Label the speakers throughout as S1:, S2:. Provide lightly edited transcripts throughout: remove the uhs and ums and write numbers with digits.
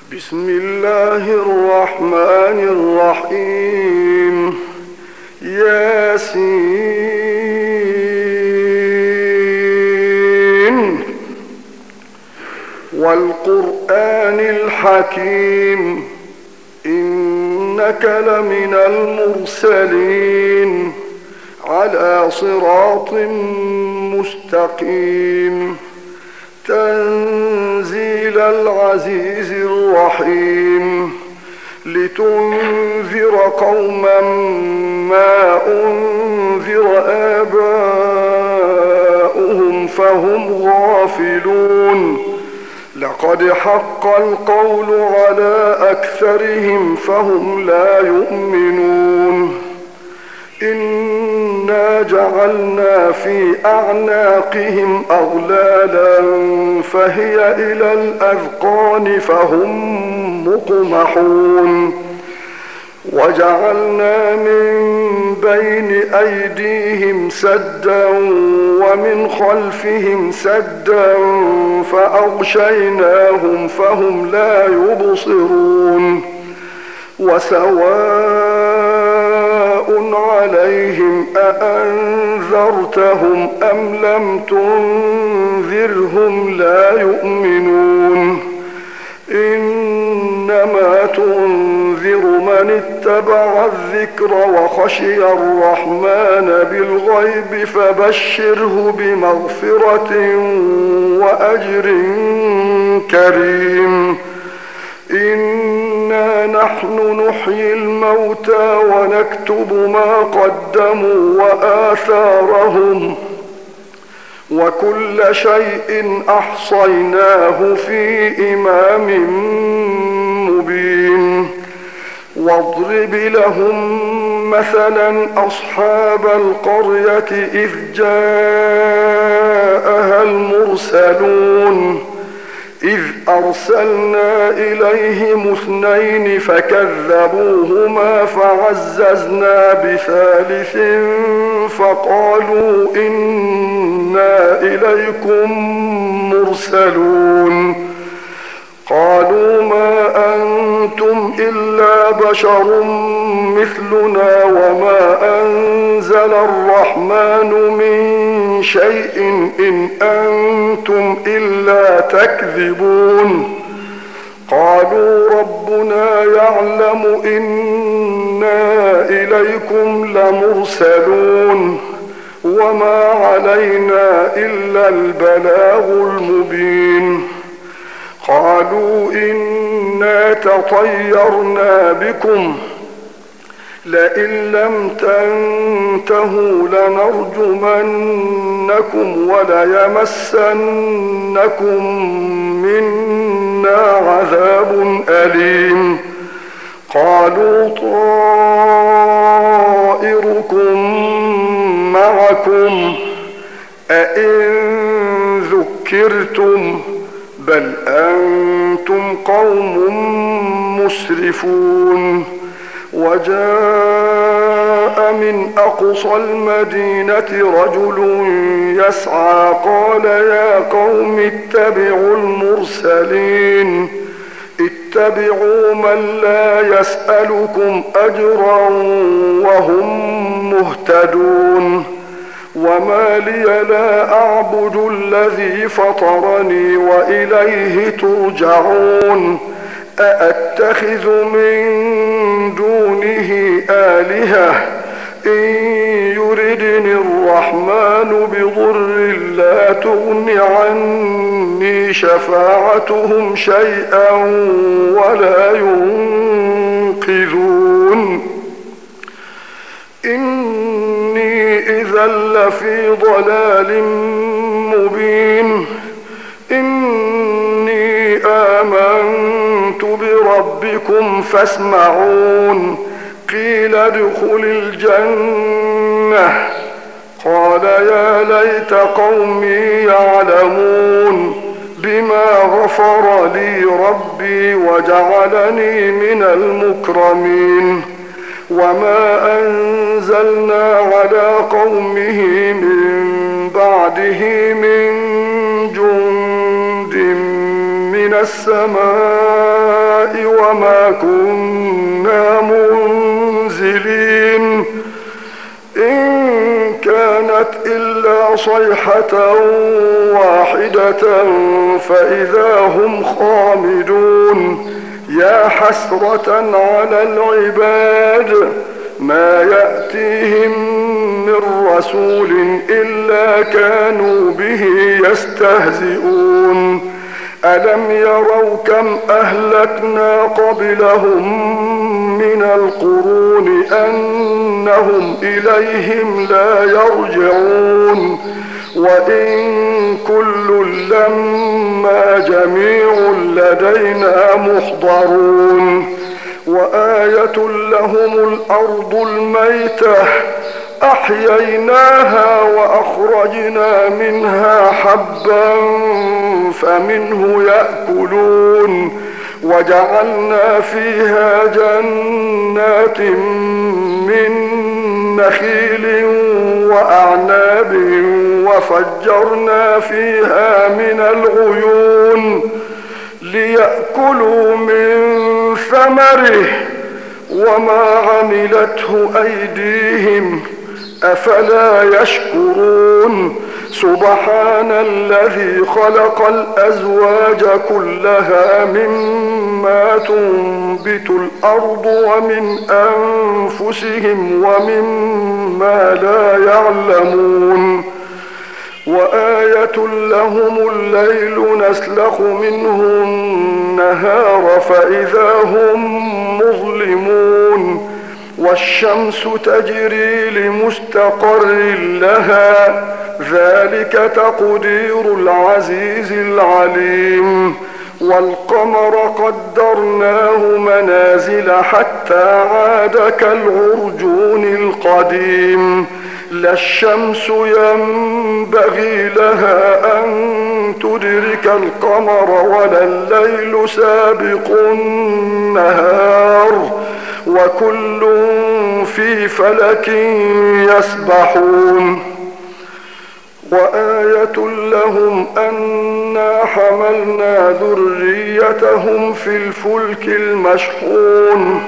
S1: بسم الله الرحمن الرحيم. ياسين والقرآن الحكيم إنك لمن المرسلين على صراط مستقيم تنزيل العزيز الرحيم لتنذر قوما ما أنذر آباؤهم فهم غافلون لقد حق القول على أكثرهم فهم لا يؤمنون إنا جعلنا في أعناقهم أغلالا فهي إلى الأذقان فهم مقمحون وجعلنا من بين أيديهم سدا ومن خلفهم سدا فأغشيناهم فهم لا يبصرون وسواء عليهم أأنذرتهم أم لم تنذرهم لا يؤمنون إنما تنذر من اتبع الذكر وخشي الرحمن بالغيب فبشره بمغفرة وأجر كريم إنا نحن نحيي الموتى ونكتب ما قدموا وآثارهم وكل شيء أحصيناه في إمام مبين واضرب لهم مثلا أصحاب القرية إذ جاءها المرسلون إذ أرسلنا إليهم 2 فكذبوهما فعززنا بثالث فقالوا إنا إليكم مرسلون قالوا ما أنتم إلا بشر مثلنا وما أنزل الرحمن من شيء إن أنتم إلا تكذبون قالوا ربنا يعلم إنا إليكم لمرسلون وما علينا إلا البلاغ المبين قالوا إنا تطيرنا بكم لئن لم تنتهوا لنرجمنكم وليمسنكم منا عذاب أليم قالوا طائركم معكم أئن ذكرتم بل أنتم قوم مسرفون وجاء من أقصى المدينة رجل يسعى قال يا قوم اتبعوا المرسلين اتبعوا من لا يسألكم أجرا وهم مهتدون وما لي لا أعبد الذي فطرني وإليه ترجعون أأتخذ من دونه آلهة إن يردني الرحمن بضر لا تغن عني شفاعتهم شيئا ولا ينقذون إني إذا لفي ضلال مبين إني آمنت بربكم فاسمعون قيل ادخل الجنة قال يا ليت قومي يعلمون بما غفر لي ربي وجعلني من المكرمين وما أنزلنا على قومه من بعده من جند من السماء وما كنا منزلين إن كانت إلا صيحة واحدة فإذا هم خامدون يا حسرة على العباد ما يأتيهم من رسول إلا كانوا به يستهزئون ألم يروا كم أهلكنا قبلهم من القرون أنهم إليهم لا يرجعون وإن كل لما جميع لدينا محضرون وآية لهم الأرض الميتة أحييناها وأخرجنا منها حبا فمنه يأكلون وجعلنا فيها جنات من نخيل وأعناب وفجرنا فيها من العيون ليأكلوا من ثمره وما عملته أيديهم أفلا يشكرون سبحان الذي خلق الأزواج كلها مما تنبت الأرض ومن أنفسهم ومما لا يعلمون وآية لهم الليل نسلخ منه النهار فإذا هم مظلمون والشمس تجري لمستقر لها ذلك تقدير العزيز العليم والقمر قدرناه منازل حتى عاد كالعرجون القديم لا الشمس ينبغي لها أن تدرك القمر ولا الليل سابق النهار وكل في فلك يسبحون وآية لهم أنا حملنا ذريتهم في الفلك المشحون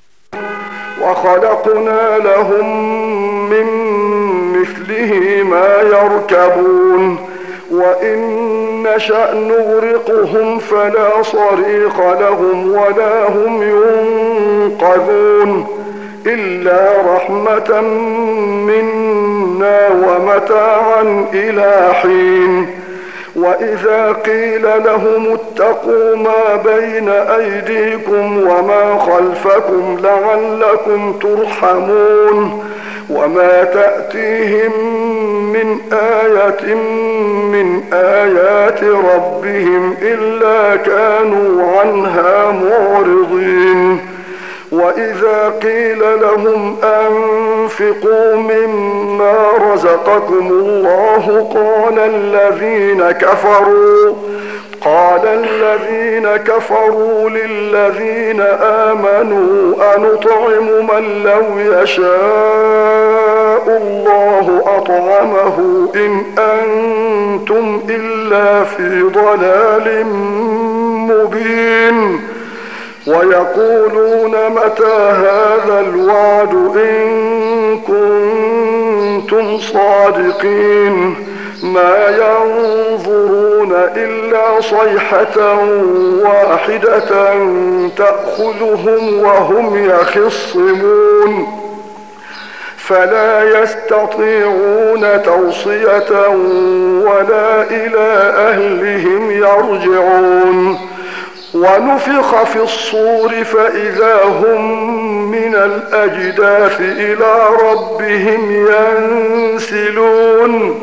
S1: وخلقنا لهم من مثله ما يركبون وإن نشأ نغرقهم فلا صريخ لهم ولا هم ينقذون إلا رحمة منا ومتاعا إلى حين وإذا قيل لهم اتقوا ما بين أيديكم وما خلفكم لعلكم ترحمون وما تأتيهم من آية من آيات ربهم إلا كانوا عنها معرضين وإذا قيل لهم أنفقوا مما رزقكم الله قال الذين كفروا للذين آمنوا أنطعم من لو يشاء الله أطعمه إن أنتم إلا في ضلال مبين ويقولون متى هذا الوعد إن كنتم صادقين ما ينظرون إلا صيحة واحدة تأخذهم وهم يخصمون فلا يستطيعون توصية ولا إلى أهلهم يرجعون ونفخ في الصور فإذا هم من الأجداث إلى ربهم ينسلون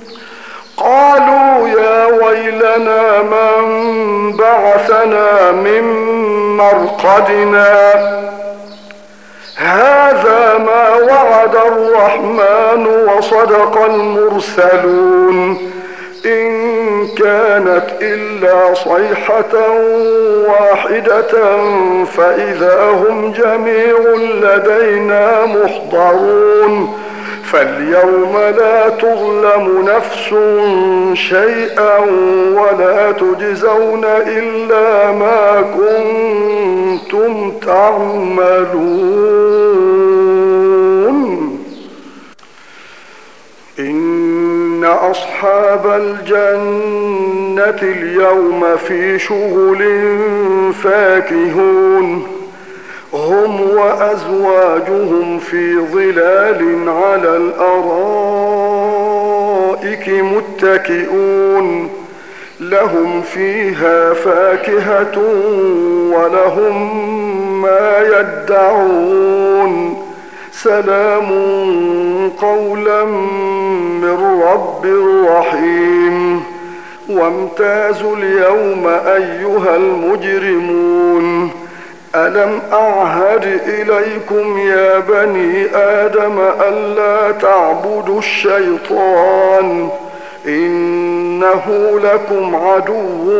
S1: قالوا يا ويلنا من بعثنا من مرقدنا هذا ما وعد الرحمن وصدق المرسلون إن كانت إلا صيحة واحدة فإذا هم جميع لدينا محضرون فاليوم لا تظلم نفس شيئا ولا تجزون إلا ما كنتم تعملون إن أصحاب الجنة اليوم في شغل فاكهون هم وأزواجهم في ظلال على الأرائك متكئون لهم فيها فاكهة ولهم ما يدعون سلام قولا من رب رحيم وامتازوا اليوم أيها المجرمون ألم أعهد إليكم يا بني آدم ألا تعبدوا الشيطان إنه لكم عدو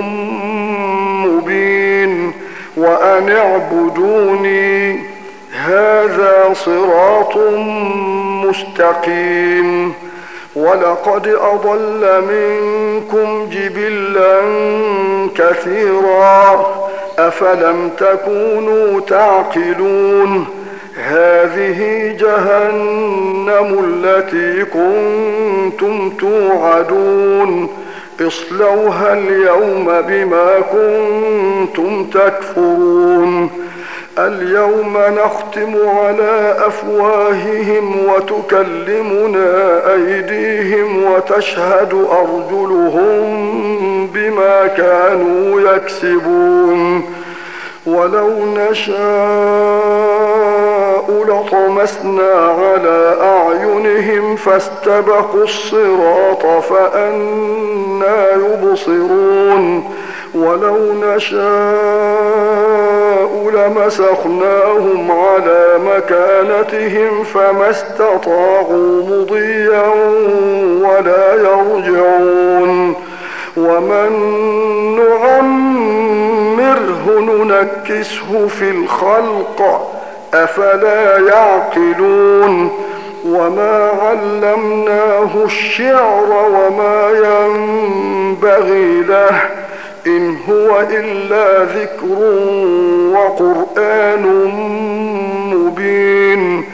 S1: مبين وأن اعبدوني هذا صراط مستقيم ولقد أضل منكم جبلا كثيرا أفلم تكونوا تعقلون هذه جهنم التي كنتم توعدون اصلوها اليوم بما كنتم تكفرون اليوم نختم على أفواههم وتكلمنا أيديهم وتشهد أرجلهم بما كانوا يكسبون ولو نشاء لطمسنا على أعينهم فاستبقوا الصراط فأنى يبصرون ولو نشاء لمسخناهم على مكانتهم فما استطاعوا مضيا ولا يرجعون ومن نعمره ننكسه في الخلق أفلا يعقلون وما علمناه الشعر وما ينبغي له إن هو إلا ذكر وقرآن مبين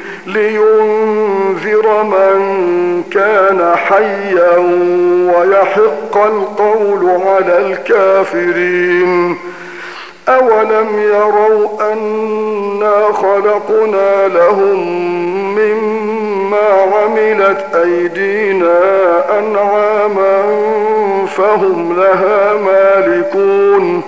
S1: لينذر من كان حيا ويحق القول على الكافرين أولم يروا أنا خلقنا لهم مما عملت أيدينا أنعاما فهم لها مالكون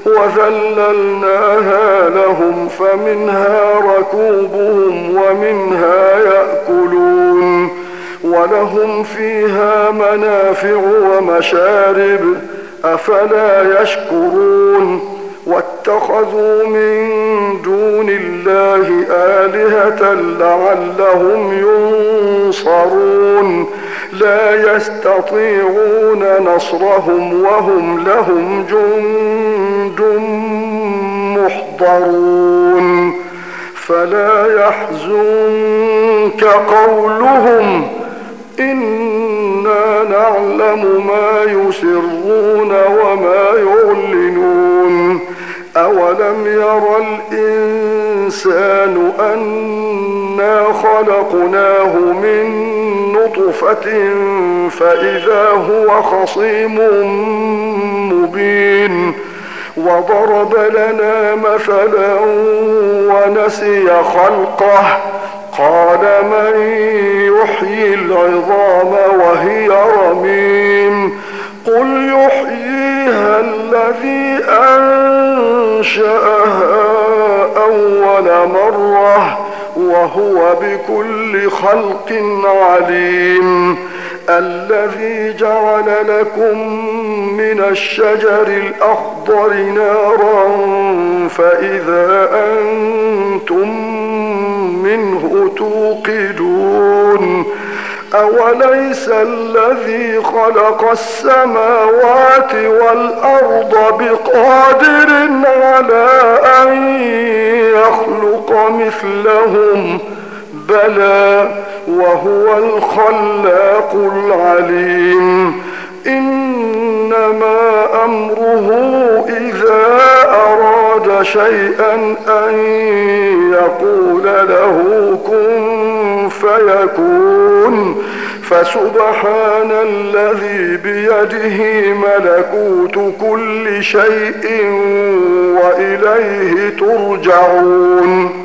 S1: وذللناها لهم فمنها ركوبهم ومنها يأكلون ولهم فيها منافع ومشارب أفلا يشكرون واتخذوا من دون الله آلهة لعلهم ينصرون لا يستطيعون نصرهم وهم لهم جند محضرون فلا يحزنك قولهم إنا نعلم ما يسرون وما يعلنون أولم ير الإنسان أنا خلقناه من نطفة فإذا هو خصيم مبين وضرب لنا مثلا ونسي خلقه قال من يحيي العظام وهي رميم قل يحييها الذي أنشأها أول مرة وهو بكل خلق عليم الذي جعل لكم من الشجر الأخضر نارا فإذا أنتم منه توقدون أوليس الذي خلق السماوات والأرض بقادر على أن يخلق مثلهم بلى وهو الخلاق العليم إنما أمره إذا أراد أراد شيئا أن يقول له كن فيكون. فسبحان الذي بيده ملكوت كل شيء وإليه ترجعون.